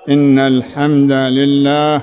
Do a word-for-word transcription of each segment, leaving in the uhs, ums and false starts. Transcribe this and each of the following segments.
إن الحمد لله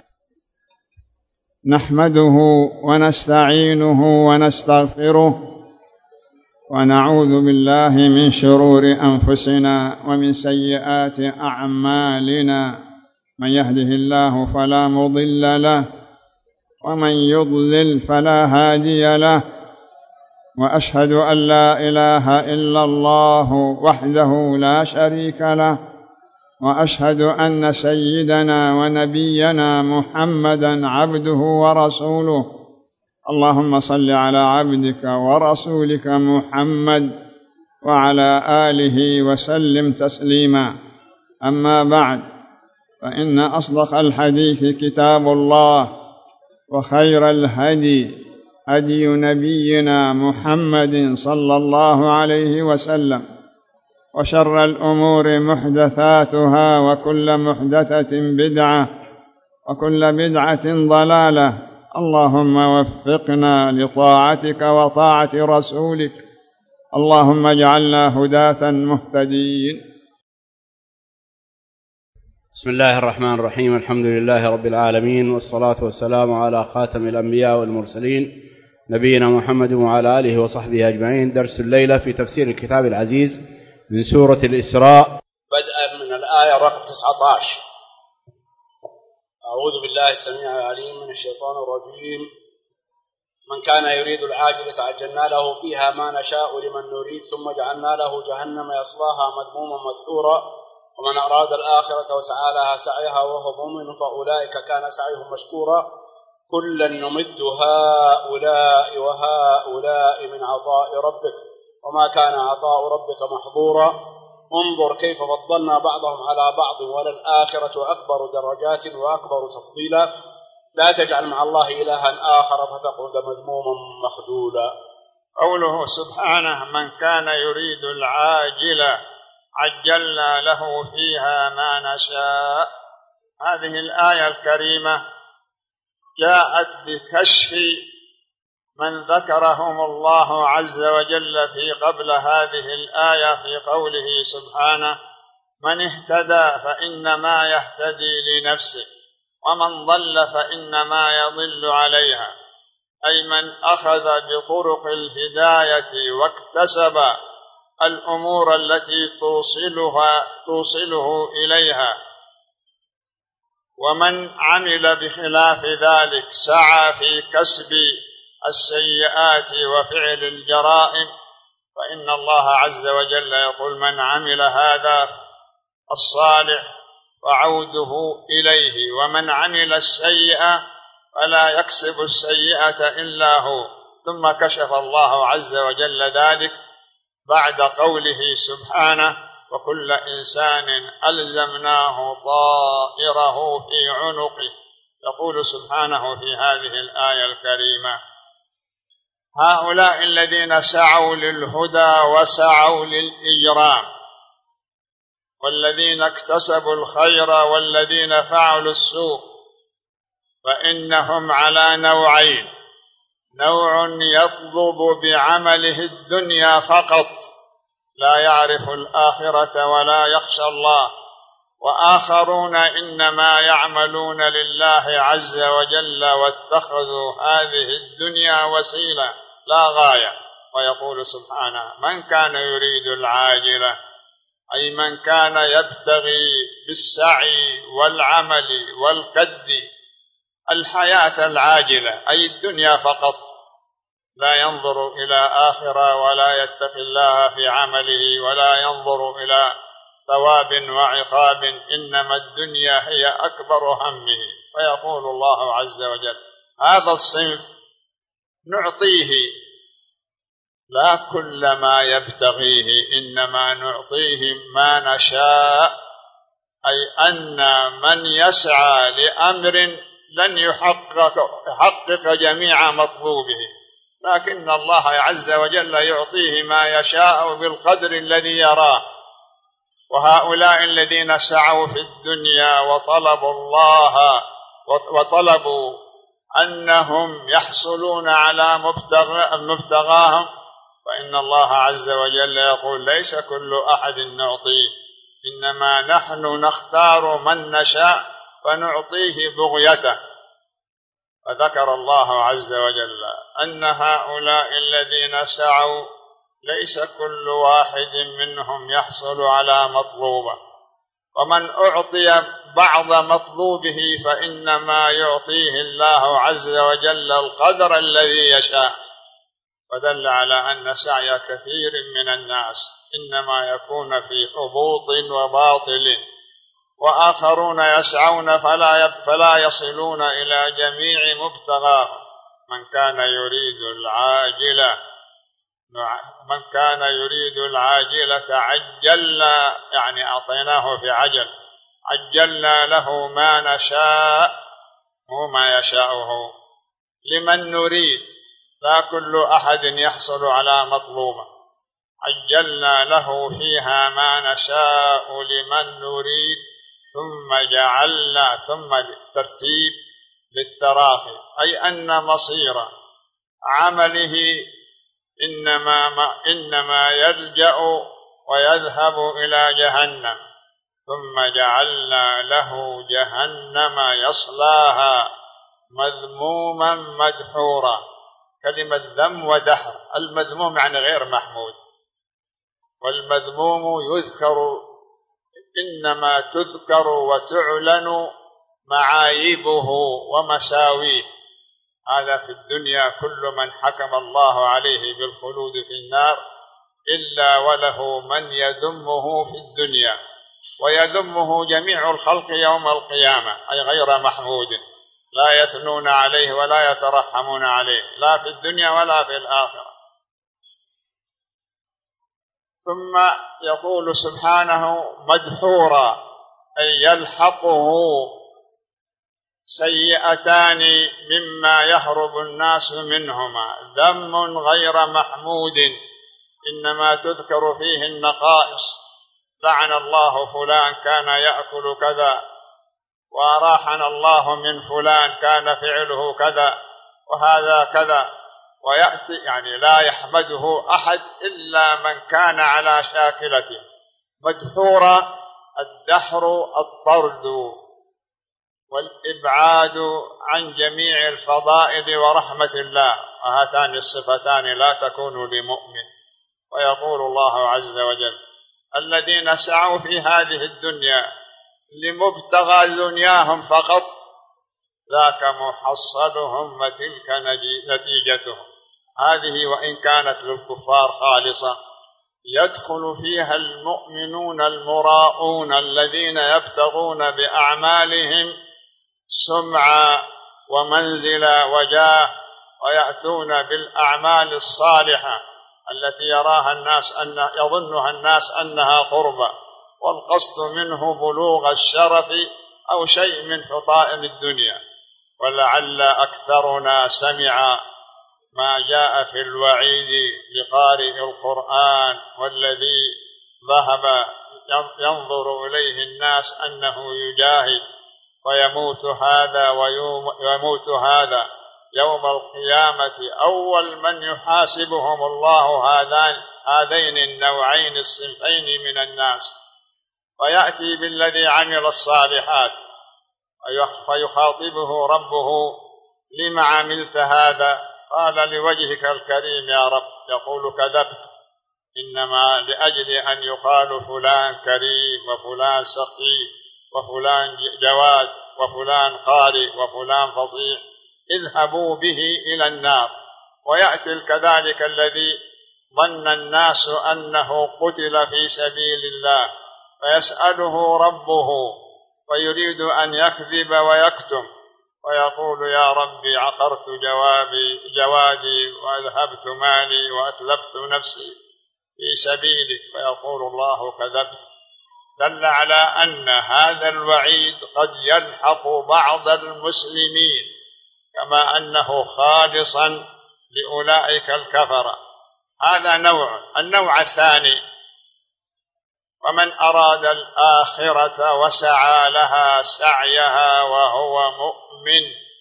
نحمده ونستعينه ونستغفره ونعوذ بالله من شرور أنفسنا ومن سيئات أعمالنا، من يهده الله فلا مضل له ومن يضلل فلا هادي له، وأشهد أن لا إله إلا الله وحده لا شريك له، وأشهد أن سيدنا ونبينا محمدا عبده ورسوله. اللهم صل على عبدك ورسولك محمد وعلى آله وسلم تسليما. أما بعد، فإن أصدق الحديث كتاب الله، وخير الهدي هدي نبينا محمد صلى الله عليه وسلم، وشر الأمور محدثاتها، وكل محدثة بدعة، وكل بدعة ضلالة. اللهم وفقنا لطاعتك وطاعة رسولك، اللهم اجعلنا هداة مهتدين. بسم الله الرحمن الرحيم. الحمد لله رب العالمين، والصلاة والسلام على خاتم الأنبياء والمرسلين نبينا محمد وعلى آله وصحبه أجمعين. درس الليلة في تفسير الكتاب العزيز من سورة الإسراء، بدءا من الآية رقم تسعة عشر. أعوذ بالله السميع العليم من الشيطان الرجيم. من كان يريد العاجلة عجلنا له فيها ما نشاء لمن نريد، ثم جعلنا له جهنم يصلاها مذموما مدحورا، ومن أراد الآخرة وسعى لها سعيها وهو مؤمن فأولئك كان سعيهم مشكورا. كلا نمد هؤلاء وهؤلاء من عطاء ربك وما كان عطاء ربك محظورا. انظر كيف فضلنا بعضهم على بعض وللآخرة أكبر درجات وأكبر تفضيلا. لا تجعل مع الله إلها آخر فتقعد مذموما مخذولا. قوله سبحانه: من كان يريد العاجلة عجلنا له فيها ما نشاء. هذه الآية الكريمة جاءت بكشف من ذكرهم الله عز وجل في قبل هذه الآية في قوله سبحانه: من اهتدى فإنما يهتدي لنفسه، ومن ضل فإنما يضل عليها. أي من أخذ بطرق الهداية واكتسب الأمور التي توصلها توصله إليها، ومن عمل بخلاف ذلك سعى في كسب السيئات وفعل الجرائم، فإن الله عز وجل يقول: من عمل هذا الصالح فعوده إليه، ومن عمل السيئة فلا يكسب السيئة إلا هو. ثم كشف الله عز وجل ذلك بعد قوله سبحانه: وكل إنسان ألزمناه طائره في عنقه. يقول سبحانه في هذه الآية الكريمة: هؤلاء الذين سعوا للهدى وسعوا للإجرام، والذين اكتسبوا الخير والذين فعلوا السوء، فإنهم على نوعين: نوع يطلب بعمله الدنيا فقط لا يعرف الآخرة ولا يخشى الله، وآخرون إنما يعملون لله عز وجل واتخذوا هذه الدنيا وسيلة لا غاية. ويقول سبحانه: من كان يريد العاجلة، أي من كان يبتغي بالسعي والعمل والكد الحياة العاجلة، أي الدنيا فقط، لا ينظر إلى آخرة ولا يتقي الله في عمله ولا ينظر إلى ثواب وعقاب، إنما الدنيا هي أكبر همه. فيقول الله عز وجل: هذا الصنف نعطيه لا كل ما يبتغيه، إنما نعطيه ما نشاء. أي أن من يسعى لأمر لن يحقق, يحقق جميع مطلوبه، لكن الله عز وجل يعطيه ما يشاء بالقدر الذي يراه. وهؤلاء الذين سعوا في الدنيا وطلبوا الله وطلبوا أنهم يحصلون على مبتغاهم، فإن الله عز وجل يقول: ليس كل أحد نعطيه إنما نحن نختار من نشاء فنعطيه بغيته. فذكر الله عز وجل أن هؤلاء الذين سعوا ليس كل واحد منهم يحصل على مطلوبه، ومن أعطي بعض مطلوبه فإنما يعطيه الله عز وجل القدر الذي يشاء. ودل على أن سعي كثير من الناس إنما يكون في حبوط وباطل، وآخرون يسعون فلا فلا يصلون إلى جميع مبتغاهم. من كان يريد العاجلة من كان يريد العاجلة عجلنا، يعني أعطيناه في عجل، عجلنا له ما نشاء، هو ما يشاءه لمن نريد، لا كل أحد يحصل على مطلوبه. عجلنا له فيها ما نشاء لمن نريد ثم جعلنا، ثم ترتيب للتراخي، أي أن مصير عمله إنما, إنما يلجأ ويذهب إلى جهنم، ثم جعلنا له جهنم يصلاها مذموما مدحورا. كلمة ذم ودحر، المذموم يعني غير محمود، والمذموم يذكر، إنما تذكر وتعلن معايبه ومساويه. هذا في الدنيا كل من حكم الله عليه بالخلود في النار إلا وله من يذمه في الدنيا، ويذمه جميع الخلق يوم القيامة، أي غير محمود، لا يثنون عليه ولا يترحمون عليه، لا في الدنيا ولا في الآخرة. ثم يقول سبحانه مدحورا، أي يلحقه سيئتان مما يهرب الناس منهما، ذم غير محمود إنما تذكر فيه النقائص، لعن الله فلان كان يأكل كذا، وأراحنا الله من فلان كان فعله كذا وهذا كذا، ويأتي يعني لا يحمده أحد إلا من كان على شاكلته. مدحورا الدحر الطرد والإبعاد عن جميع الفضائل ورحمة الله، وهاتان الصفتان لا تكون لمؤمن. ويقول الله عز وجل الذين سعوا في هذه الدنيا لمبتغى دنياهم فقط ذاك محصلهم وتلك نتيجتهم. هذه وإن كانت للكفار خالصة يدخل فيها المؤمنون المراؤون الذين يبتغون بأعمالهم سمعة ومنزلة وجاه، ويأتون بالأعمال الصالحة التي يراها الناس أن يظنها الناس أنها قربة، والقصد منه بلوغ الشرف أو شيء من حطائم الدنيا. ولعل أكثرنا سمع ما جاء في الوعيد لقارئ القرآن والذي ذهب ينظر إليه الناس أنه يجاهد ويموت هذا ويموت هذا يوم القيامة أول من يحاسبهم الله هذان هذين النوعين الصنفين من الناس، ويأتي بالذي عمل الصالحات ويخاطبه ربه لما عملت هذا؟ قال لوجهك الكريم يا رب. يقول كذبت، إنما لأجل أن يقال فلان كريم وفلان سخي وفلان جواد وفلان قارئ وفلان فصيح، اذهبوا به إلى النار. ويأتي كذلك الذي ظن الناس أنه قتل في سبيل الله فيسأله ربه ويريد أن يكذب ويكتم، ويقول يا ربي عقرت جوابي جوادي وأذهبت مالي وأتلفت نفسي في سبيلك، فيقول الله كذبت. دل على أن هذا الوعيد قد يلحق بعض المسلمين كما أنه خالصا لأولئك الكفرة. هذا نوع. النوع الثاني ومن أراد الآخرة وسعى لها سعيها وهو مؤمن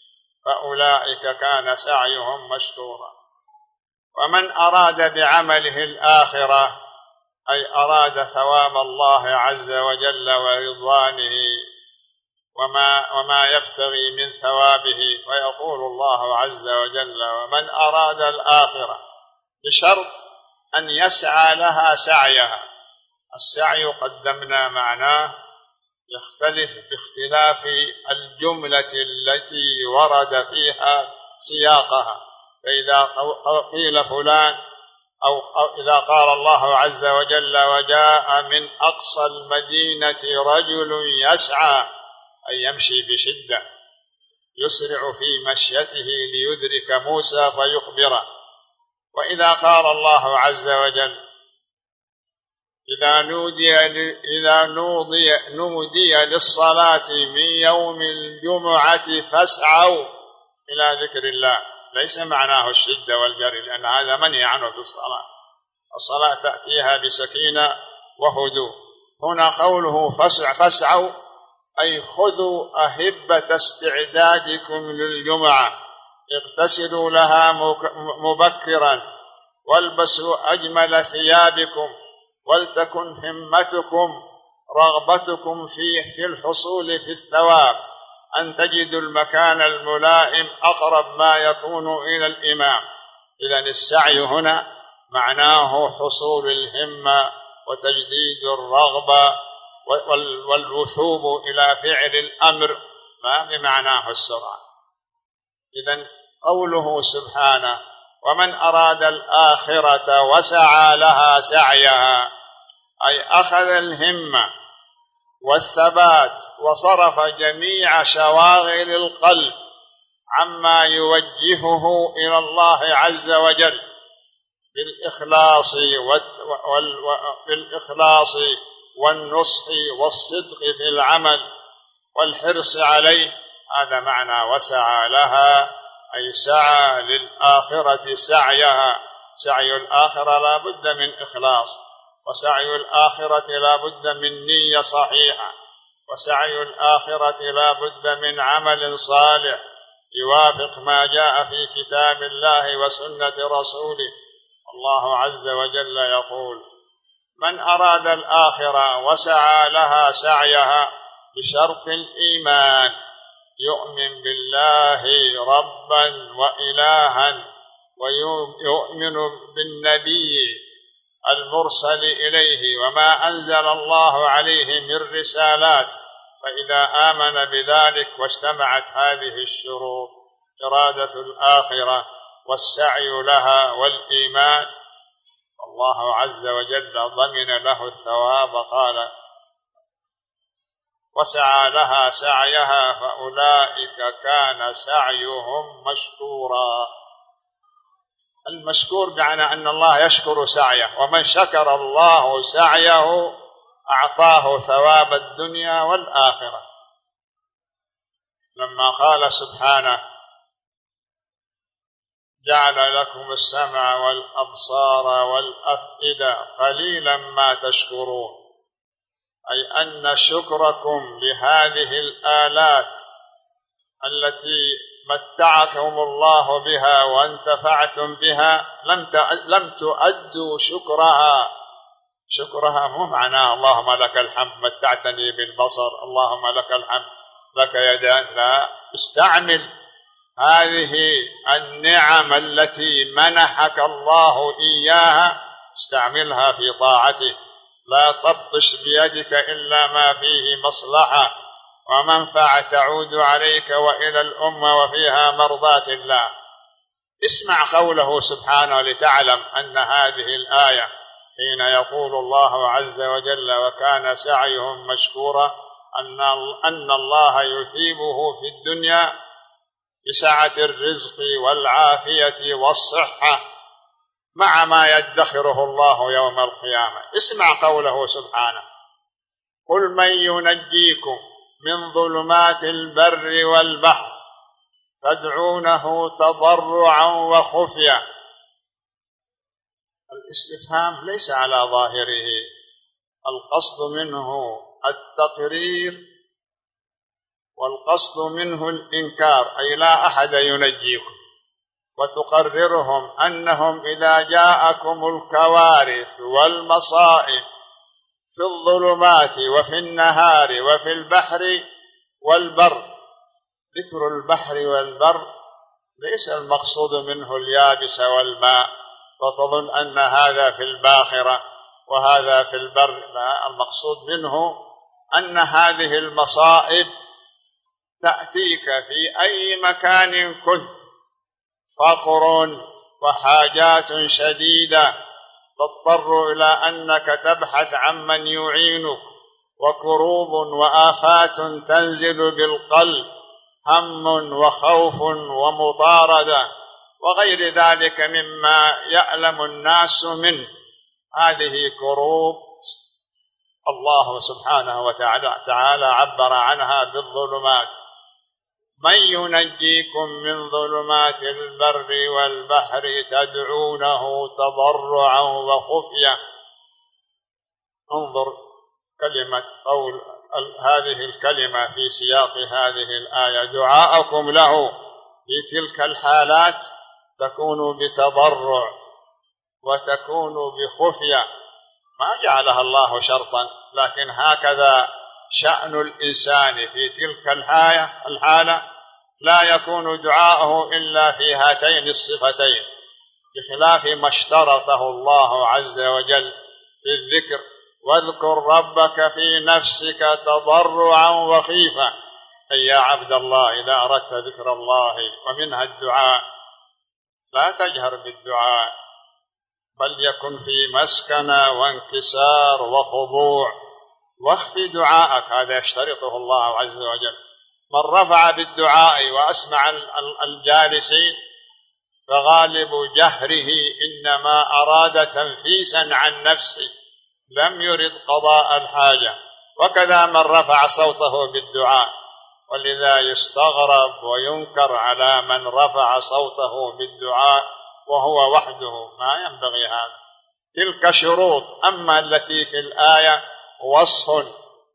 فأولئك كان سعيهم مشكورا. ومن أراد بعمله الآخرة أي أراد ثواب الله عز وجل ورضوانه وما, وما يبتغي من ثوابه، ويقول الله عز وجل: ومن أراد الآخرة، بشرط أن يسعى لها سعيها. السعي قدمنا معناه يختلف باختلاف الجملة التي ورد فيها سياقها. فإذا قيل فلان أو إذا قال الله عز وجل: وجاء من أقصى المدينة رجل يسعى، أي يمشي بشدة، يسرع في مشيته ليدرك موسى فيخبره. وإذا قال الله عز وجل: إذا نودي إذا نودي نودي للصلاة من يوم الجمعة فاسعوا إلى ذكر الله، ليس معناه الشدة والجري، لأن هذا منهي عنه في الصلاة. الصلاة تأتيها بسكينة وهدوء. هنا قوله فاسع فاسعوا، أي خذوا أهبة استعدادكم للجمعة، اغتسلوا لها مبكرا، والبسوا أجمل ثيابكم، ولتكن همتكم رغبتكم فيه في الحصول في الثواب، أن تجدوا المكان الملائم أقرب ما يكون إلى الإمام. إذن السعي هنا معناه حصول الهمة وتجديد الرغبة والوثوب إلى فعل الأمر، ما بمعناه السرعة. إذن قوله سبحانه: ومن أراد الآخرة وسعى لها سعيها، أي أخذ الهمة والثبات وصرف جميع شواغل القلب عما يوجهه إلى الله عز وجل بالإخلاص بالإخلاص والنصح والصدق في العمل والحرص عليه. هذا معنى وسعى لها، أي سعى للآخرة سعيها. سعي الآخرة لا بد من إخلاص، وسعي الآخرة لا بد من نية صحيحة، وسعي الآخرة لا بد من عمل صالح يوافق ما جاء في كتاب الله وسنة رسوله. الله عز وجل يقول: من أراد الآخرة وسعى لها سعيها بشرط الإيمان، يؤمن بالله ربا وإلها، ويؤمن بالنبي المرسل إليه وما أنزل الله عليه من رسالات. فإذا آمن بذلك واجتمعت هذه الشروط، إرادة الآخرة والسعي لها والإيمان، الله عز وجل ضمن له الثواب. قال: وسعى لها سعيها فأولئك كان سعيهم مشكورا. المشكور بمعنى أن الله يشكر سعيه، ومن شكر الله سعيه أعطاه ثواب الدنيا والآخرة. لما قال سبحانه: جعل لكم السمع والأبصار والأفئدة قليلا ما تشكرون، أي أن شكركم لهذه الآلات التي متعكم الله بها وانتفعتم بها لم تؤدوا شكرها. شكرها مو معناه اللهم لك الحمد متعتني بالبصر، اللهم لك الحمد لك يدان، لا، استعمل هذه النعم التي منحك الله إياها، استعملها في طاعته. لا تبطش بيدك إلا ما فيه مصلحة ومنفعة تعود عليك وإلى الأمة وفيها مرضاة الله. اسمع قوله سبحانه لتعلم أن هذه الآية حين يقول الله عز وجل: وكان سعيهم مشكورا، أن الله يثيبه في الدنيا بسعة الرزق والعافية والصحة مع ما يدخره الله يوم القيامة. اسمع قوله سبحانه: قل من ينجيكم من ظلمات البر والبحر تدعونه تضرعا وخفيا. الاستفهام ليس على ظاهره، القصد منه التقرير والقصد منه الإنكار، أي لا أحد ينجيكم. وتقررهم أنهم إذا جاءكم الكوارث والمصائب في الظلمات وفي النهار وفي البحر والبر. ذكر البحر والبر ليس المقصود منه اليابس والماء وتظن أن هذا في الباخرة وهذا في البر، لا، المقصود منه أن هذه المصائب تأتيك في أي مكان كنت، فقر وحاجات شديدة تضطر إلى أنك تبحث عن من يعينك، وكروب وآفات تنزل بالقلب، هم وخوف ومطاردة وغير ذلك مما يألم الناس منه. هذه كروب الله سبحانه وتعالى عبر عنها بالظلمات. من ينجيكم من ظلمات البر والبحر تدعونه تضرعا وخفية. انظر كلمة قول هذه الكلمة في سياق هذه الآية: دعاءكم له في تلك الحالات تكون بتضرع وتكون بخفية، ما جعلها الله شرطا، لكن هكذا شأن الإنسان في تلك الحالة، لا يكون دعاءه إلا في هاتين الصفتين، بخلاف ما اشترطه الله عز وجل في الذكر: واذكر ربك في نفسك تضرعا وخيفة. أي يا عبد الله إذا أردت ذكر الله ومنها الدعاء لا تجهر بالدعاء، بل يكن في مسكنة وانكسار وخضوع، واخفي دعاءك، هذا يشترطه الله عز وجل. من رفع بالدعاء وأسمع الجالسين فغالب جهره إنما أراد تنفيسا عن نفسه، لم يرد قضاء الحاجة. وكذا من رفع صوته بالدعاء، ولذا يستغرب وينكر على من رفع صوته بالدعاء وهو وحده، ما ينبغي هذا. تلك شروط. أما التي في الآية وصف: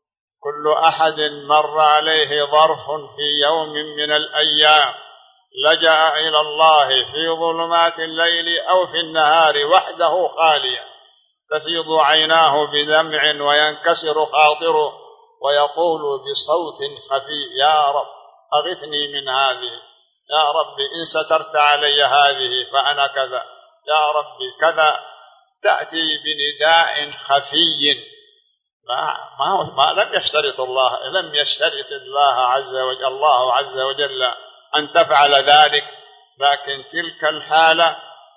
كل أحد مر عليه ظرف في يوم من الأيام لجأ إلى الله في ظلمات الليل أو في النهار وحده خاليا، تفيض عيناه بدمع وينكسر خاطره ويقول بصوت خفيف: يا رب أغثني من هذه، يا رب إن سترت علي هذه فأنا كذا، يا رب كذا. تأتي بنداء خفي، ما ما ما لم يشترط الله لم يشترط الله عز وجل الله عز وجل أن تفعل ذلك، لكن تلك الحالة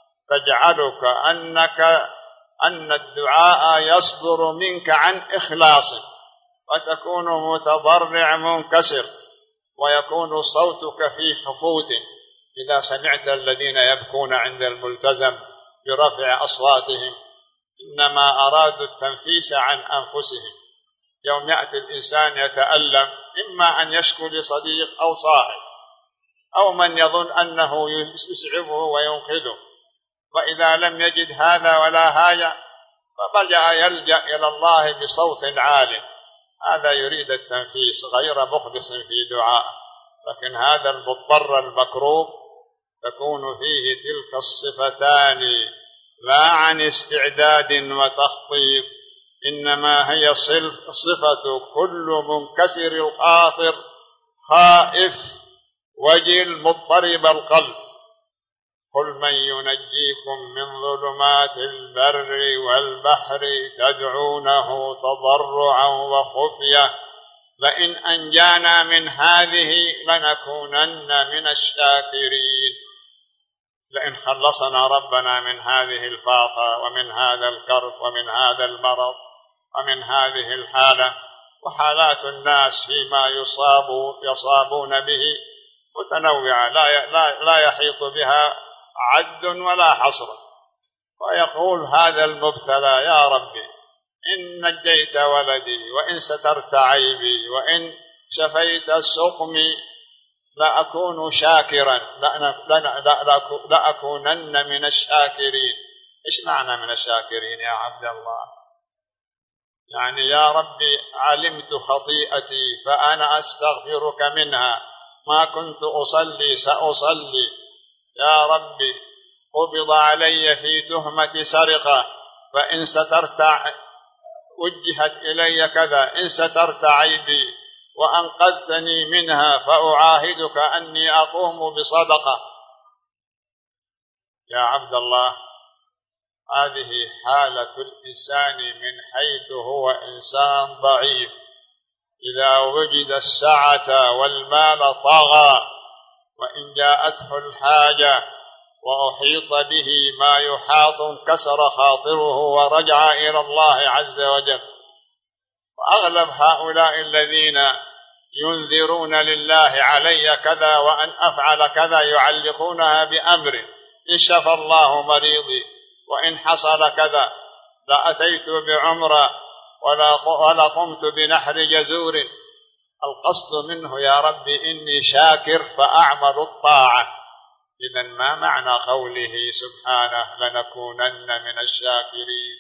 تجعلك أنك أن الدعاء يصدر منك عن إخلاص، وتكون متضرع منكسر، ويكون صوتك في حفوت. إذا سمعت الذين يبكون عند الملتزم برفع أصواتهم إنما أرادوا التنفيس عن أنفسهم. يوم يأتي الإنسان يتألم، إما أن يشكو لصديق أو صاحب أو من يظن أنه يسعبه وينقذه، وإذا لم يجد هذا ولا هذا فبدأ يلجأ إلى الله بصوت عال، هذا يريد التنفيس غير مخلص في دعاء. لكن هذا المضطر المكروب تكون فيه تلك الصفتان، لا عن استعداد وتخطيط، إنما هي صفة كل منكسر الخاطر خائف وجل مضطرب القلب. قل من ينجيكم من ظلمات البر والبحر تدعونه تضرعا وخفية لئن أنجانا من هذه لنكونن من الشاكرين. لئن خلصنا ربنا من هذه الفاقة ومن هذا الكرب ومن هذا المرض ومن هذه الحالة. وحالات الناس فيما يصاب يصابون به متنوعة لا لا لا يحيط بها عد ولا حصر. ويقول هذا المبتلى: يا ربي إن نجيت ولدي وإن سترت عيبي وإن شفيت سقمي لأكون شاكرا لأكونن من الشاكرين. إيش معنى من الشاكرين يا عبد الله؟ يعني يا ربي علمت خطيئتي فأنا أستغفرك منها، ما كنت أصلي سأصلي، يا ربي قبض علي في تهمة سرقة فإن سترت وجهت إلي كذا، إن سترت عيبي وأنقذتني منها فأعاهدك أني أقوم بصدقة. يا عبد الله، هذه حالة الإنسان من حيث هو إنسان ضعيف. إذا وجد السعة والمال طغى، وإن جاءته الحاجة وأحيط به ما يحاط انكسر خاطره ورجع إلى الله عز وجل. وأغلب هؤلاء الذين ينذرون لله علي كذا وأن أفعل كذا يعلقونها بأمر: إن شفى الله مريضي، وإن حصل كذا لأتيت بعمرة ولا قمت بنحر جزور. القصد منه: يا ربي إني شاكر فأعمل الطاعة. إذن ما معنى قوله سبحانه: لنكونن من الشاكرين؟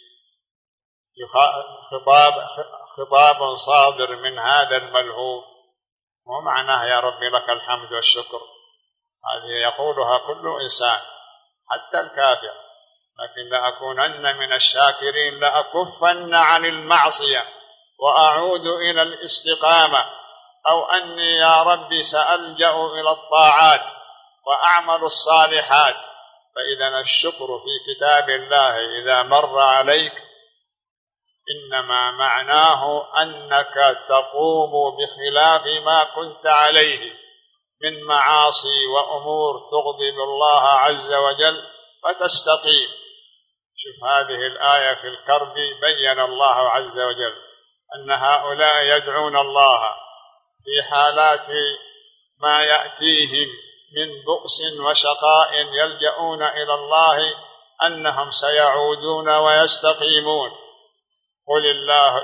خطاب خطاب صادر من هذا الملهوف، ومعناه يا ربي لك الحمد والشكر. هذه يقولها كل إنسان حتى الكافر. لكن لأكونن من الشاكرين، لأكفن عن المعصية وأعود إلى الاستقامة، أو أني يا ربي سألجأ إلى الطاعات وأعمل الصالحات. فإذا الشكر في كتاب الله إذا مر عليك إنما معناه أنك تقوم بخلاف ما كنت عليه من معاصي وأمور تغضب الله عز وجل فتستقيم. شوف هذه الآية في الكرب بين الله عز وجل أن هؤلاء يدعون الله في حالات ما يأتيهم من بؤس وشقاء يلجؤون إلى الله أنهم سيعودون ويستقيمون. قل الله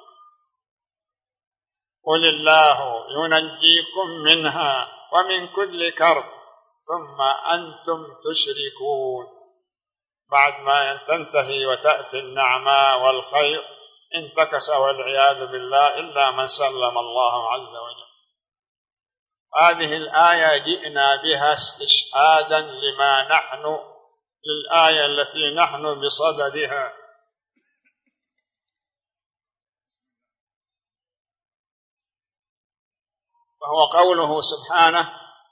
قل الله ينجيكم منها ومن كل كرب ثم أنتم تشركون. بعد ما تنتهي وتأتي النعماء والخير انتكس والعياذ بالله إلا من سلم الله عز وجل. هذه الآية جئنا بها استشهادا لما نحن للآية التي نحن بصددها. وهو قوله سبحانه: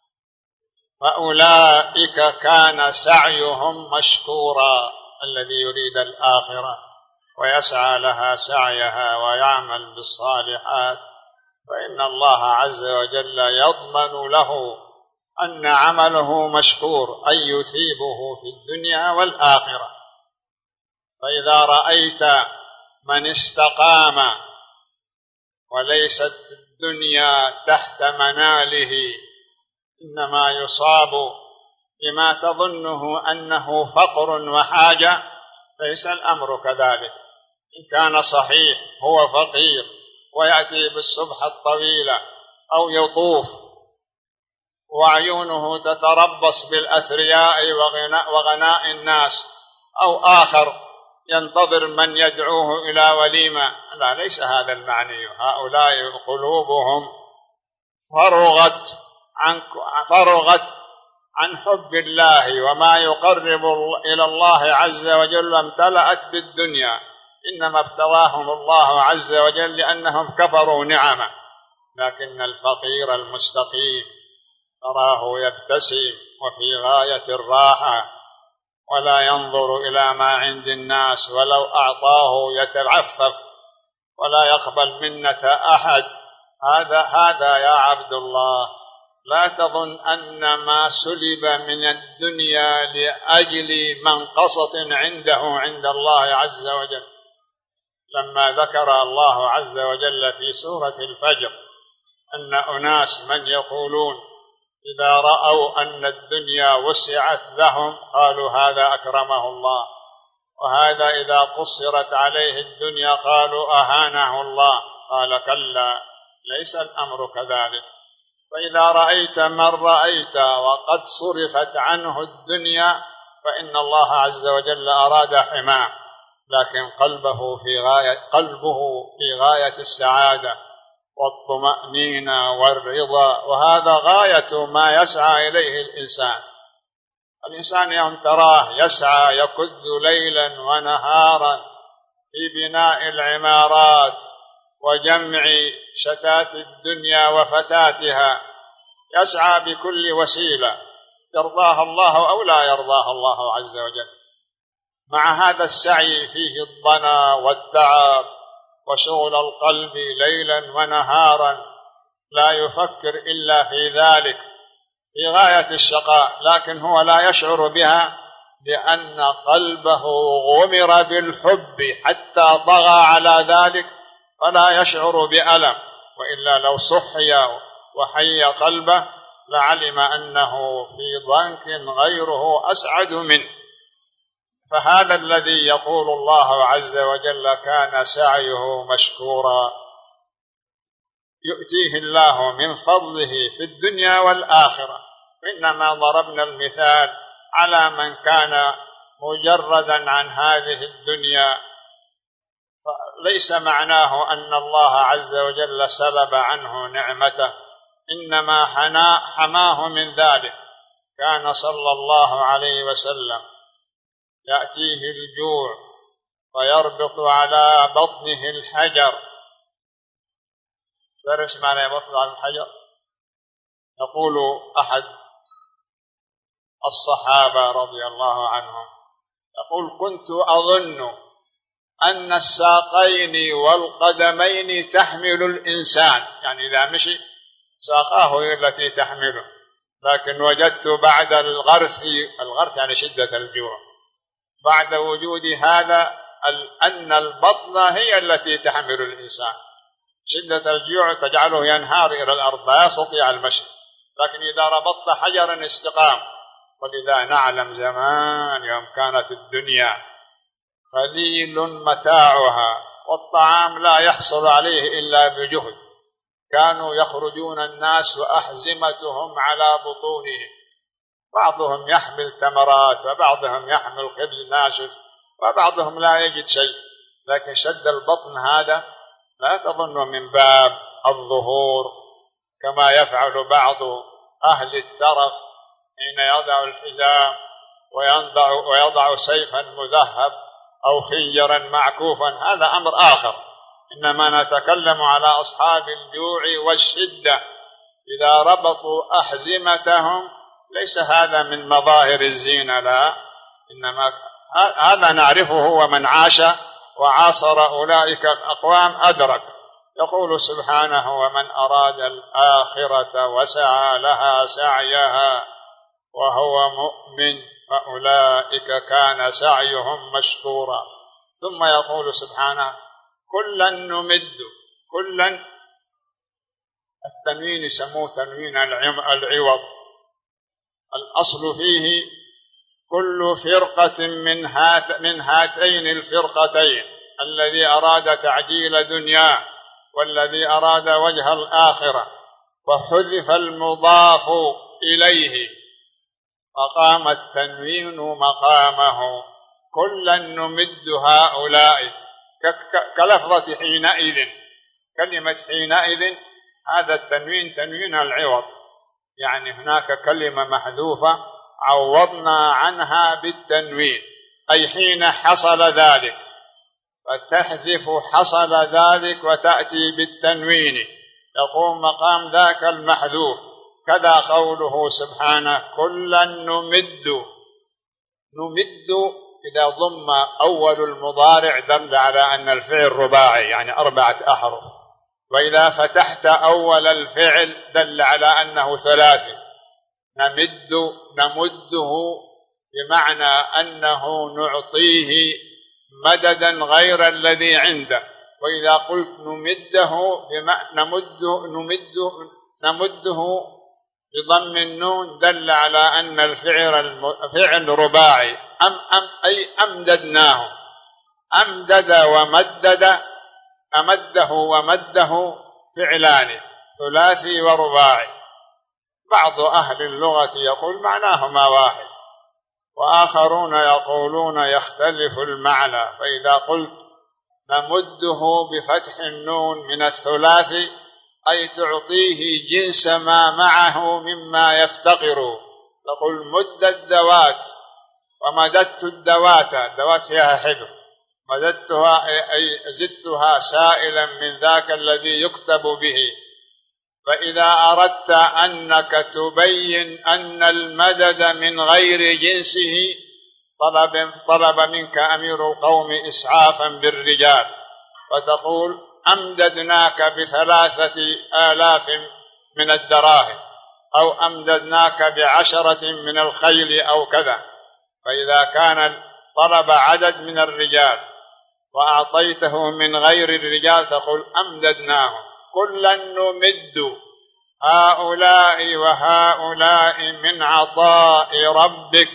فأولئك كان سعيهم مشكورا. الذي يريد الآخرة ويسعى لها سعيها ويعمل بالصالحات فإن الله عز وجل يضمن له أن عمله مشكور، أي يثيبه في الدنيا والآخرة. فإذا رأيت من استقام وليست الدنيا تحت مناله إنما يصاب بما تظنه أنه فقر وحاجة، ليس الأمر كذلك. إن كان صحيح هو فقير ويأتي بالسبحة الطويلة أو يطوف وعيونه تتربص بالأثرياء وغناء الناس، أو آخر ينتظر من يدعوه إلى وليمة، لا، ليس هذا المعني. هؤلاء قلوبهم فرغت عن فرغت عن حب الله وما يقرب إلى الله عز وجل، امتلأت بالدنيا. إنما ابتلاهم الله عز وجل لأنهم كفروا نعمه. لكن الفقير المستقيم تراه يبتسم وفي غاية الراحة ولا ينظر إلى ما عند الناس، ولو أعطاه يتعفف ولا يقبل منة أحد. هذا هذا يا عبد الله، لا تظن أن ما سلب من الدنيا لأجل منقصة عنده عند الله عز وجل. لما ذكر الله عز وجل في سورة الفجر أن أناس من يقولون إذا رأوا أن الدنيا وسعت لهم قالوا هذا أكرمه الله، وهذا إذا قصرت عليه الدنيا قالوا أهانه الله. قال كلا، ليس الأمر كذلك. فإذا رأيت من رأيت وقد صرفت عنه الدنيا فإن الله عز وجل أراد حماه، لكن قلبه في غاية قلبه في غاية السعادة والطمأنينة والرضا، وهذا غاية ما يسعى إليه الإنسان. الإنسان يوم تراه يسعى يكد ليلا ونهارا في بناء العمارات وجمع شتات الدنيا وفتاتها، يسعى بكل وسيلة يرضاها الله أو لا يرضاها الله عز وجل. مع هذا السعي فيه الضنا والتعب وشغل القلب ليلا ونهارا، لا يفكر إلا في ذلك في غاية الشقاء، لكن هو لا يشعر بها لأن قلبه غمر بالحب حتى طغى على ذلك، فلا يشعر بألم، وإلا لو صحي وحي قلبه لعلم أنه في ضنك غيره أسعد منه. فهذا الذي يقول الله عز وجل كان سعيه مشكورا، يؤتيه الله من فضله في الدنيا والآخرة. إنما ضربنا المثال على من كان مجردا عن هذه الدنيا، ليس معناه أن الله عز وجل سلب عنه نعمته، إنما حماه من ذلك. كان صلى الله عليه وسلم يأتيه الجوع ويربط على بطنه الحجر. درس معنى يربط على الحجر؟ يقول أحد الصحابة رضي الله عنهم، يقول كنت أظن أن الساقين والقدمين تحمل الإنسان، يعني إذا مشي ساقاه هي التي تحمله، لكن وجدت بعد الغرث، الغرث يعني شدة الجوع، بعد وجود هذا أن البطن هي التي تحمل الإنسان. شدة الجوع تجعله ينهار إلى الأرض لا يستطيع المشي، لكن إذا ربطت حجرا استقام. ولذا نعلم زمان يوم كانت الدنيا قليل متاعها والطعام لا يحصل عليه إلا بجهد، كانوا يخرجون الناس وأحزمتهم على بطونهم، بعضهم يحمل تمرات وبعضهم يحمل خبز ناشف وبعضهم لا يجد شيء، لكن شد البطن هذا لا تظن من باب الظهور كما يفعل بعض أهل الترف حين يضع الحزام ويضع, ويضع سيفا مذهب أو خنجرا معكوفا، هذا أمر آخر. إنما نتكلم على أصحاب الجوع والشدة إذا ربطوا أحزمتهم، ليس هذا من مظاهر الزينة، لا، إنما هذا نعرفه، ومن عاش وعاصر أولئك الأقوام أدرك. يقول سبحانه ومن أراد الآخرة وسعى لها سعيها وهو مؤمن فأولئك كان سعيهم مشكورا. ثم يقول سبحانه كلا نمد، كلا التنوين يسموه تنوين العوض، الأصل فيه كل فرقة من, هات من هاتين الفرقتين، الذي أراد تعجيل دنياه والذي أراد وجه الآخرة، وحذف المضاف إليه فقام التنوين مقامه. كلا نمد هؤلاء كلفظة حينئذ، كلمة حينئذ هذا التنوين تنوين العوض، يعني هناك كلمة محذوفة عوضنا عنها بالتنوين، أي حين حصل ذلك، فتحذف حصل ذلك وتأتي بالتنوين يقوم مقام ذاك المحذوف. كذا قوله سبحانه كلا نمد، نمد إذا ضم أول المضارع دل على أن الفعل رباعي يعني أربعة أحرف، وإذا فتحت أول الفعل دل على أنه ثلاثي. نمد نمده بمعنى أنه نعطيه مددا غير الذي عنده، وإذا قلت نمده نمده نمده نمده بضم النون دل على أن الفعل فعل رباعي. أم أم أي أمددناه، أمدد ومدد، أمده ومده فعلان ثلاثي ورباعي. بعض أهل اللغة يقول معناهما واحد، وآخرون يقولون يختلف المعنى. فإذا قلت نمده بفتح النون من الثلاثي أي تعطيه جنس ما معه مما يفتقر، تقول مد الذوات ومددت الذوات، الذوات فيها حبر، مددتها أي زدتها سائلا من ذاك الذي يكتب به. فإذا أردت أنك تبين أن المدد من غير جنسه طلب, طلب منك أمير القوم إسعافا بالرجال، فتقول أمددناك بثلاثة آلاف من الدراهم، أو أمددناك بعشرة من الخيل أو كذا. فإذا كان طلب عدد من الرجال وأعطيته من غير الرجال تقول أمددناهم. كلا نمد هؤلاء وهؤلاء من عطاء ربك.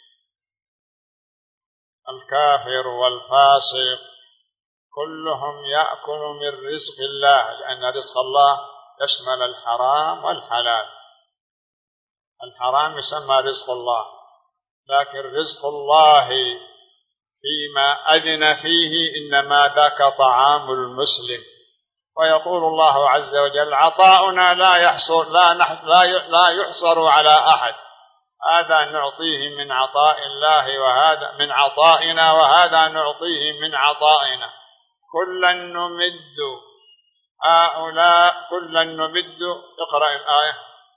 الكافر والفاسق كلهم يأكل من رزق الله، لأن رزق الله يشمل الحرام والحلال. الحرام يسمى رزق الله، لكن رزق الله فيما أذن فيه إنما ذاك طعام المسلم. ويقول الله عز وجل عطاؤنا لا يحصر, لا, لا, لا يحصر على أحد، هذا نعطيه من عطاء الله وهذا من عطائنا، وهذا نعطيه من عطائنا. كلا نمد هؤلاء كلا نمد. اقرأ الآية.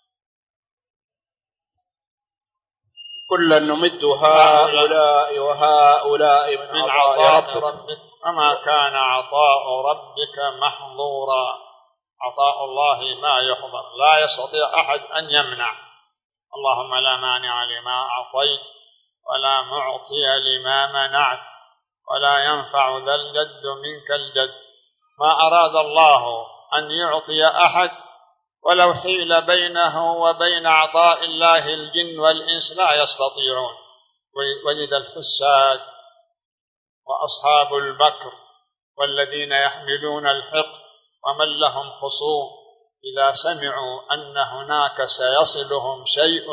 كلا نمد هؤلاء وهؤلاء من, من عطاء ربك, ربك وما كان عطاء ربك محظورا. عطاء الله ما يحضر، لا يستطيع أحد أن يمنع. اللهم لا مانع لما أعطيت ولا معطي لما منعت ولا ينفع ذا الجد منك الجد. ما أراد الله أن يعطي أحد ولو حيل بينه وبين عطاء الله الجن والإنس لا يستطيعون. وجد الحساد وأصحاب المكر والذين يحملون الحقد ومن لهم خصوم إذا سمعوا أن هناك سيصلهم شيء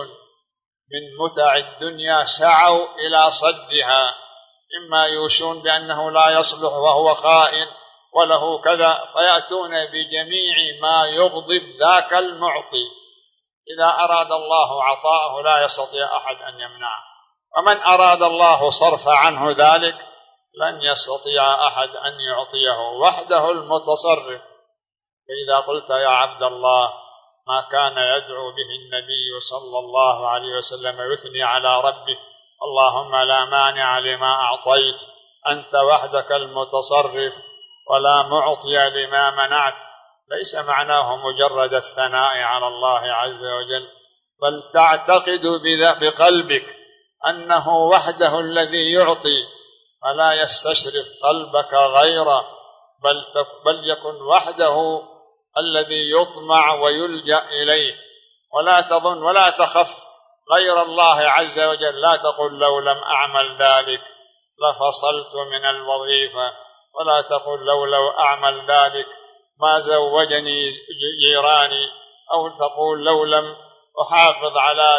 من متع الدنيا سعوا إلى صدها، إما يوشون بأنه لا يصلح وهو خائن وله كذا، فيأتون بجميع ما يغضب ذاك المعطي. إذا أراد الله عطاءه لا يستطيع أحد أن يمنعه، ومن أراد الله صرف عنه ذلك لن يستطيع أحد أن يعطيه، وحده المتصرف. فإذا قلت يا عبد الله ما كان يدعو به النبي صلى الله عليه وسلم يثني على ربه اللهم لا مانع لما أعطيت، أنت وحدك المتصرف ولا معطي لما منعت، ليس معناه مجرد الثناء على الله عز وجل، بل تعتقد بقلبك أنه وحده الذي يعطي، فلا يستشرف قلبك غيره، بل, بل يكن وحده الذي يطمع ويلجأ إليه. ولا تظن ولا تخف غير الله عز وجل، لا تقل لو لم أعمل ذلك لفصلت من الوظيفة، ولا تقل لو لو أعمل ذلك ما زوجني جيراني، أو تقول لو لم أحافظ على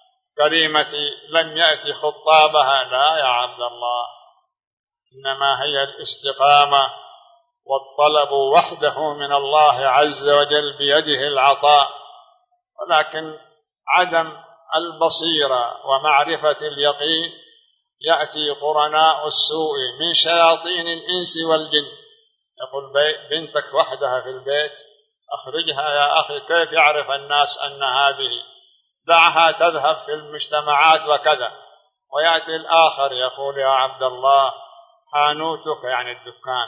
كريمتي لم يأتي خطابها. لا يا عبد الله، إنما هي الاستقامة والطلب وحده من الله عز وجل بيده العطاء. ولكن عدم البصيرة ومعرفة اليقين يأتي قرناء السوء من شياطين الإنس والجن، يقول بنتك وحدها في البيت أخرجها يا أخي، كيف يعرف الناس أن هذه، دعها تذهب في المجتمعات وكذا. ويأتي الآخر يقول يا عبد الله حانوتك يعني الدكان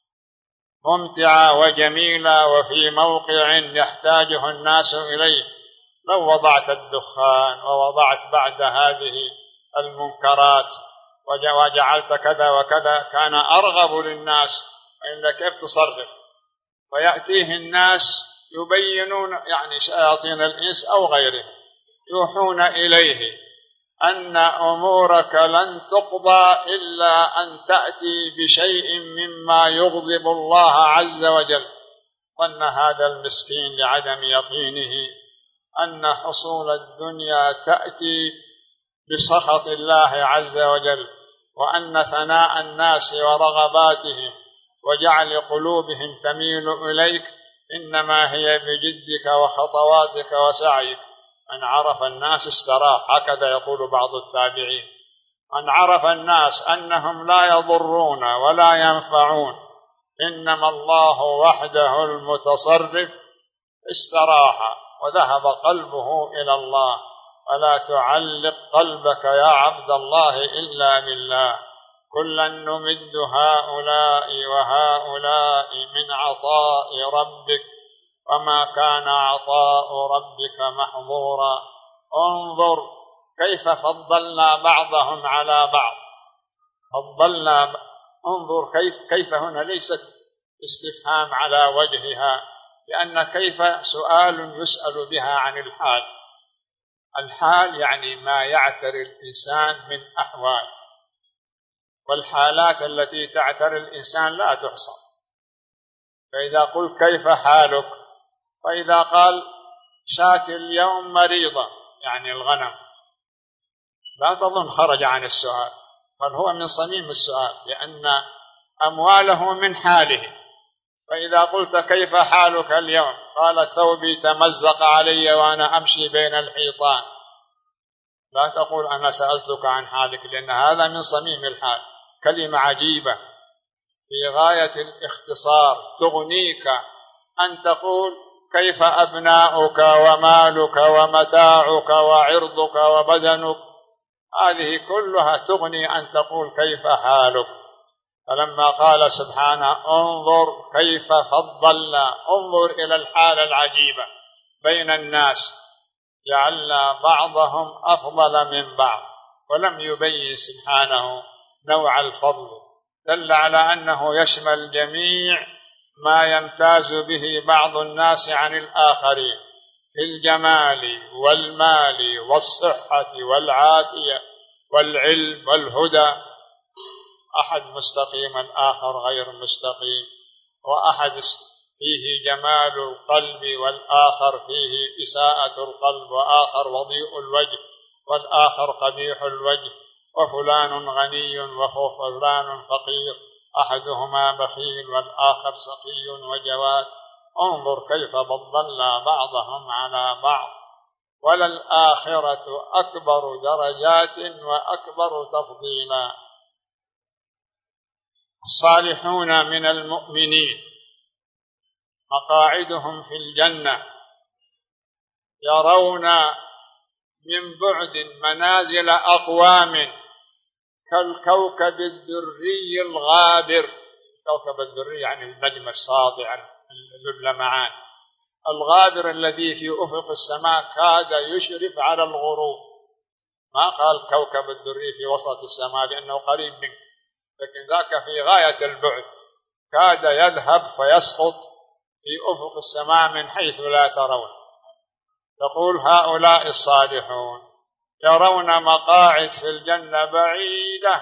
ممتعة وجميلة وفي موقع يحتاجه الناس إليه، لو وضعت الدخان ووضعت بعد هذه المنكرات وجعلت كذا وكذا كان أرغب للناس، فإن كيف تصرف؟ ويأتيه الناس يبينون يعني شياطين الإنس أو غيره يوحون إليه أن أمورك لن تقضى إلا أن تأتي بشيء مما يغضب الله عز وجل. وأن هذا المسكين لعدم يقينه أن حصول الدنيا تأتي بسخط الله عز وجل، وأن ثناء الناس ورغباتهم وجعل قلوبهم تميل إليك إنما هي بجدك وخطواتك وسعيك. من عرف الناس استراح، هكذا يقول بعض التابعين. من عرف الناس أنهم لا يضرون ولا ينفعون، إنما الله وحده المتصرف، استراح وذهب قلبه إلى الله. ولا تعلق قلبك يا عبد الله إلا بالله. كلا نمد هؤلاء وهؤلاء من عطاء ربك وما كان عطاء ربك محظورا. انظر كيف فضلنا بعضهم على بعض. فضلنا ب... انظر كيف كيف هنا ليست استفهام على وجهها، لأن كيف سؤال يسأل بها عن الحال. الحال يعني ما يعتري الإنسان من أحوال، والحالات التي تعتري الإنسان لا تحصى. فإذا قلت كيف حالك، فإذا قال شاة اليوم مريضة يعني الغنم، لا تظن خرج عن السؤال، بل هو من صميم السؤال، لأن أمواله من حاله. فإذا قلت كيف حالك اليوم، قال ثوبي تمزق علي وأنا أمشي بين الحيطان، لا تقول أنا سألتك عن حالك، لأن هذا من صميم الحال. كلمة عجيبة في غاية الاختصار تغنيك أن تقول كيف أبناؤك ومالك ومتاعك وعرضك وبدنك، هذه كلها تغني أن تقول كيف حالك. فلما قال سبحانه انظر كيف فضلنا، انظر إلى الحالة العجيبة بين الناس، جعلنا بعضهم أفضل من بعض، ولم يبين سبحانه نوع الفضل، دل على أنه يشمل جميع ما يمتاز به بعض الناس عن الآخرين في الجمال والمال والصحة والعافية والعلم والهدى. أحد مستقيم الآخر غير مستقيم، وأحد فيه جمال القلب والآخر فيه إساءة القلب، وآخر وضيء الوجه والآخر قبيح الوجه، وفلان غني وفلان فقير، أحدهما بخيل والآخر سقي وجواد. انظر كيف فضلنا بعضهم على بعض، وللآخرة أكبر درجات وأكبر تفضيلا. الصالحون من المؤمنين مقاعدهم في الجنة، يرون من بعد منازل أقوام كالكوكب الدري الغابر. الكوكب الدري يعني النجم الساطع اللمعان الغابر الذي في أفق السماء كاد يشرف على الغروب. ما قال كوكب الدري في وسط السماء لأنه قريب منه، لكن ذاك في غاية البعد، كاد يذهب فيسقط في أفق السماء من حيث لا ترون. يقول هؤلاء الصالحون يرون مقاعد في الجنة بعيدة.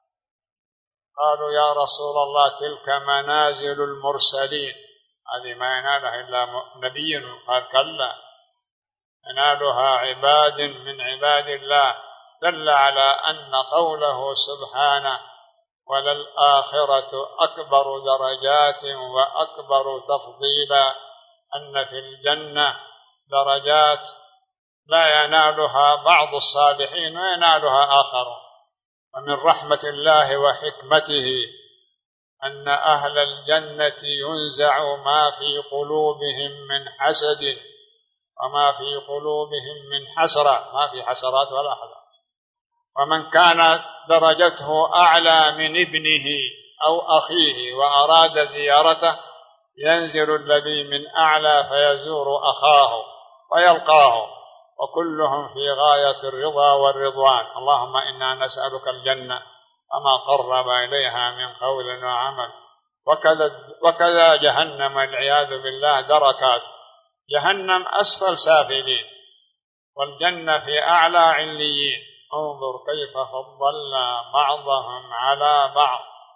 قالوا يا رسول الله تلك منازل المرسلين، هذه ما ينالها إلا نبي. قال كلا، ينالها عباد من عباد الله. دل على أن قوله سبحانه وللآخرة أكبر درجات وأكبر تفضيلا، أن في الجنة درجات لا ينالها بعض الصالحين وينالها آخرون. ومن رحمة الله وحكمته أن أهل الجنة ينزع ما في قلوبهم من حسد وما في قلوبهم من حسرة، ما في حسرات ولا حسرة. ومن كانت درجته أعلى من ابنه أو أخيه وأراد زيارته، ينزل الذي من أعلى فيزور أخاه ويلقاه، وكلهم في غاية الرضا والرضوان. اللهم إنا نسألك الجنة وما قرب إليها من قول وعمل. وكذا, وكذا جهنم والعياذ بالله دركات، جهنم أسفل سافلين والجنة في أعلى عليين. انظر كيف فضلنا بعضهم على بعض،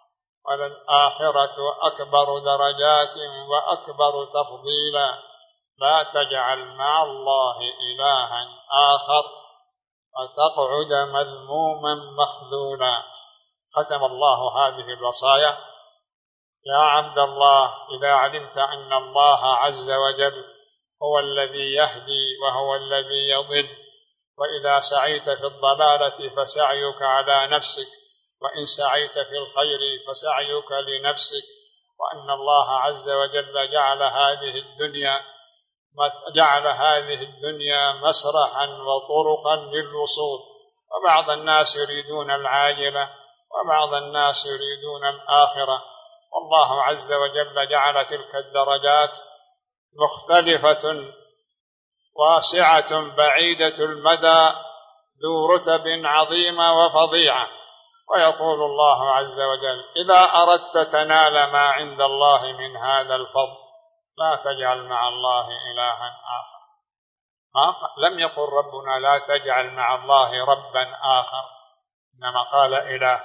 وللآخرة أكبر درجات وأكبر تفضيلا. لا تجعل مع الله إلها آخر فتقعد مذموما مخذولا. ختم الله هذه الوصايا. يا عبد الله، إذا علمت أن الله عز وجل هو الذي يهدي وهو الذي يضل، وإذا سعيت في الضلالة فسعيك على نفسك، وإن سعيت في الخير فسعيك لنفسك، وأن الله عز وجل جعل هذه الدنيا جعل هذه الدنيا مسرحا وطرقا للوصول، وبعض الناس يريدون العاجلة وبعض الناس يريدون الآخرة، والله عز وجل جعل تلك الدرجات مختلفة واسعة بعيدة المدى ذو رتب عظيمة وفظيعة. ويقول الله عز وجل: إذا أردت تنال ما عند الله من هذا الفضل لا تجعل مع الله إلها آخر. ما لم يقل ربنا لا تجعل مع الله ربا آخر، إنما قال إله.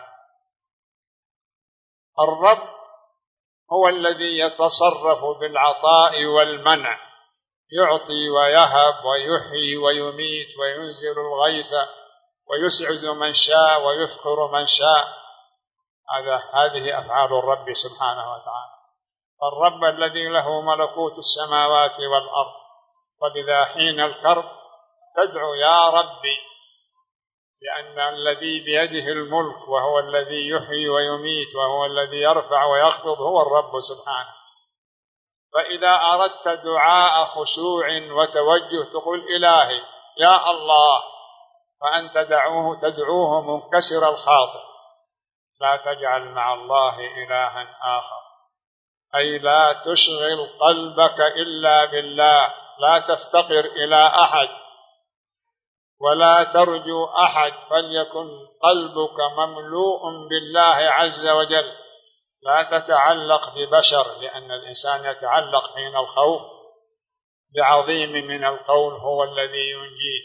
الرب هو الذي يتصرف بالعطاء والمنع، يعطي ويهب ويحيي ويميت وينزل الغيث ويسعد من شاء ويفقر من شاء. هذا هذه أفعال الرب سبحانه وتعالى. الرب الذي له ملكوت السماوات والأرض، ولذا حين الكرب تدعو يا ربي، لأن الذي بيده الملك وهو الذي يحيي ويميت وهو الذي يرفع ويخفض هو الرب سبحانه. فإذا أردت دعاء خشوع وتوجه تقول إلهي يا الله، فأنت تدعوه تدعوه منكسر الخاطر. لا تجعل مع الله إلها آخر، أي لا تشغل قلبك إلا بالله، لا تفتقر إلى أحد ولا ترجو أحد، فليكن قلبك مملوء بالله عز وجل. لا تتعلق ببشر، لأن الإنسان يتعلق حين الخوف بعظيم من القول هو الذي ينجيه،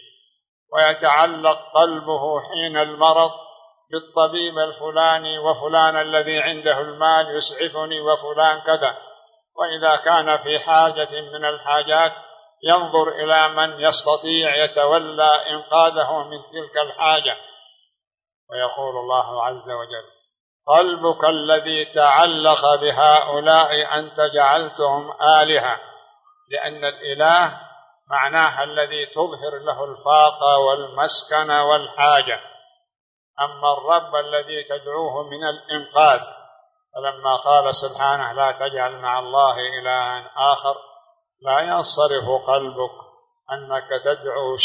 ويتعلق قلبه حين المرض بالطبيب الفلاني وفلان الذي عنده المال يسعفني وفلان كذا. وإذا كان في حاجة من الحاجات ينظر إلى من يستطيع يتولى إنقاذه من تلك الحاجة. ويقول الله عز وجل: قلبك الذي تعلق بهؤلاء أنت جعلتهم آلهة، لأن الإله معناها الذي تظهر له الفاقة والمسكن والحاجة. أما الرب الذي تدعوه من الإنقاذ، فلما قال سبحانه لا تجعل مع الله إلها آخر، لا ينصرف قلبك أنك تدعو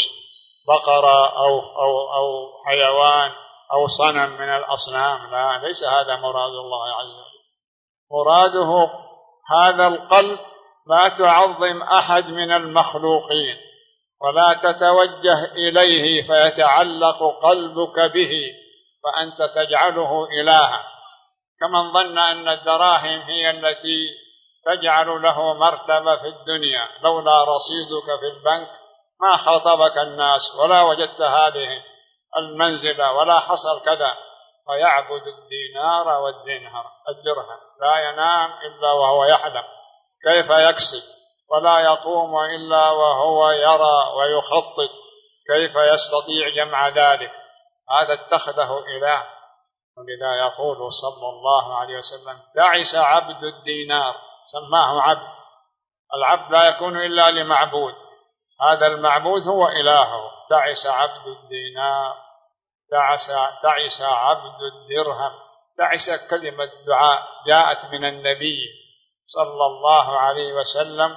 بقرة أو, أو, أو حيوان أو صنم من الأصنام، لا، ليس هذا مراد الله عز وجل. مراده هذا القلب لا تعظم أحد من المخلوقين ولا تتوجه إليه فيتعلق قلبك به فأنت تجعله إلها، كمن ظن أن الدراهم هي التي تجعل له مرتبة في الدنيا. لولا رصيدك في البنك ما خاطبك الناس ولا وجدت هذه المنزلة ولا حصل كذا. فيعبد الدينار والدينار الدرهم، لا ينام إلا وهو يحلم كيف يكسب، ولا يقوم إلا وهو يرى ويخطط كيف يستطيع جمع ذلك. هذا اتخذه إله. ولذا يقول صلى الله عليه وسلم: تعس عبد الدينار. سماه عبد. العبد لا يكون إلا لمعبود، هذا المعبود هو إلهه. تعس عبد الدينار، تعس, تعس عبد الدرهم. تعس كلمة دعاء جاءت من النبي صلى الله عليه وسلم،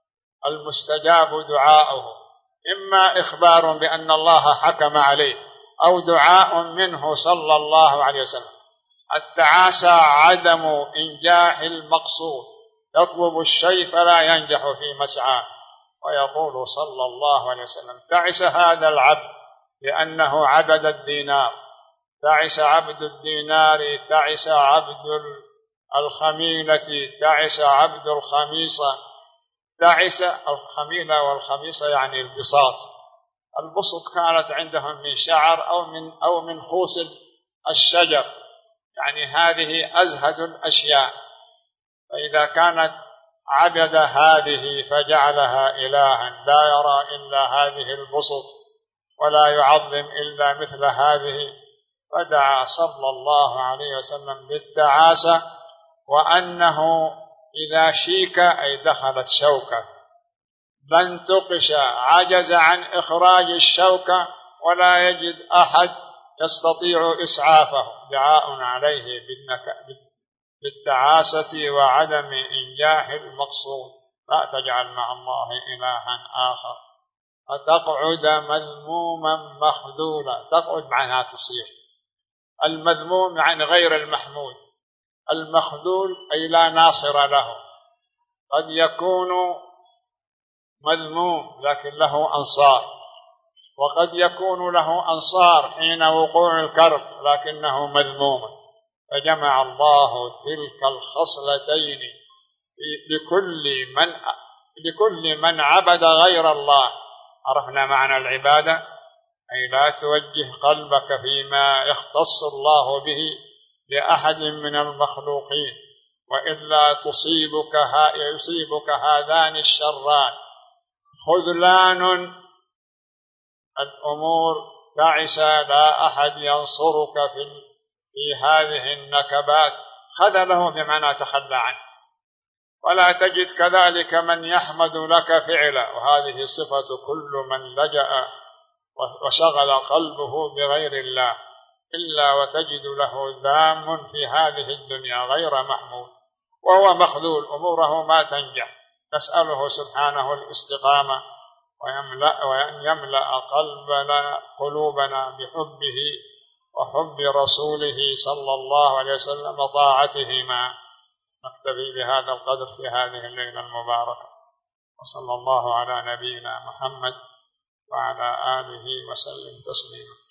المستجاب دعاؤه، إما إخبار بأن الله حكم عليه أو دعاء منه صلى الله عليه وسلم. التعاسى عدم إنجاح المقصود، يطلب الشيء فلا ينجح في مسعاه. ويقول صلى الله عليه وسلم: تعس هذا العبد لأنه عبد الدينار. تعس عبد الدينار، تعس عبد الخميلة، تعس عبد الخميصة. تعس الخميلة والخميصة يعني البساط. البسط كانت عندهم من شعر أو من أو من خوص الشجر، يعني هذه أزهد الأشياء. فإذا كانت عبد هذه فجعلها إلها، لا يرى إلا هذه البسط ولا يعظم إلا مثل هذه، فدعا صلى الله عليه وسلم بالتعاسة، وأنه إذا شيك أي دخلت شوكة، لن تقش عجز عن إخراج الشوكة ولا يجد أحد يستطيع إسعافه، دعاء عليه بالتعاسة وعدم إنجاح المقصود. لا تجعل مع الله إلها آخر فتقعد مذموما مخذولا. تقعد معناها تصير. المذموم يعني غير المحمود، المخذول أي لا ناصر له. قد يكون مذموم لكن له أنصار، وقد يكون له أنصار حين وقوع الكرب لكنه مذموم. فجمع الله تلك الخصلتين لكل من لكل من عبد غير الله. عرفنا معنى العبادة، أي لا توجه قلبك فيما يختص الله به لأحد من المخلوقين، وإلا تصيبك يصيبك هذان الشران: خذلان الأمور تعسى، لا أحد ينصرك في في هذه النكبات. خذله بمعنى تخلى عنه. ولا تجد كذلك من يحمد لك فعلا، وهذه صفة كل من لجأ وشغل قلبه بغير الله، إلا وتجد له ذام في هذه الدنيا غير محمود، وهو مخذول، أموره ما تنجح. نسأله سبحانه الاستقامة، ويملأ وأن يملأ قلبنا قلوبنا بحبه وحب رسوله صلى الله عليه وسلم طاعتهما. نكتفي بهذا القدر في هذه الليلة المباركة، وصلى الله على نبينا محمد وعلى آله وسلم تسليما.